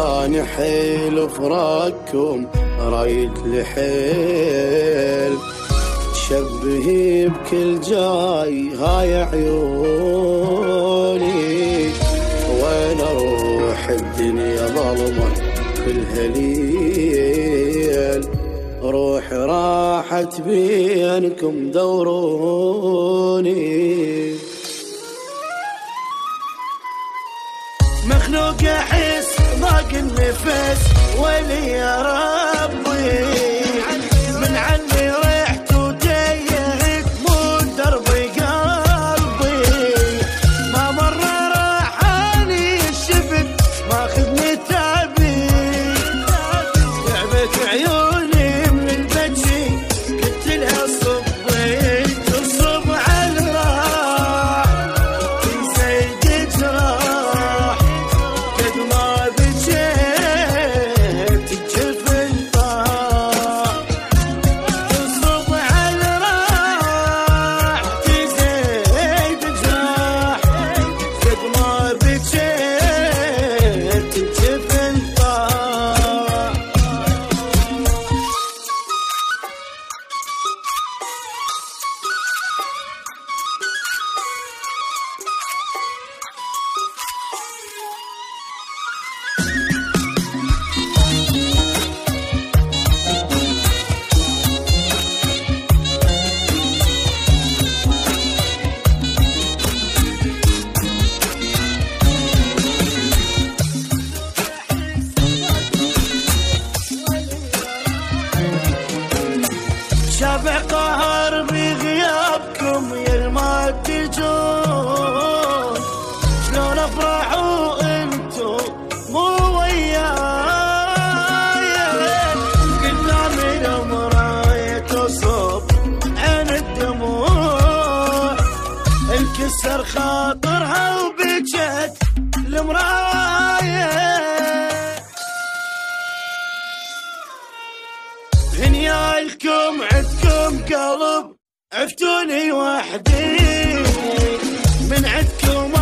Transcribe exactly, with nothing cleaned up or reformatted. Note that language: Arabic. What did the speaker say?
واني حيل فراقكم رايد لحيل، تشبهي بكل جاي هاي عيوني، وين اروح الدنيا ظلمة بالهليل، روحي راحت بينكم دوروني. مخلوق احس ضاق النفس ولي يا ربي، من عني رحت وتيهت مو دربي قلبي، ما مرة راحاني الشفت ماخذني تعبي، تعبت عيوني من البجي قلت لها صبي تصب على الراح تنسيت جراح، قد ما بجيت الجفن طاح، تصب على الراح تزيد جراح، قد ما بجيت الجفن طاح. شافع قهر بغيابكم يا الما تجون، شلون افرحوا انتو مو وياي، قدامي المراية تصب عين الدموع، انكسر خاطرها وبجت المراية، هنيالكم عدكم قلب عفتوني وحدي، من عدكم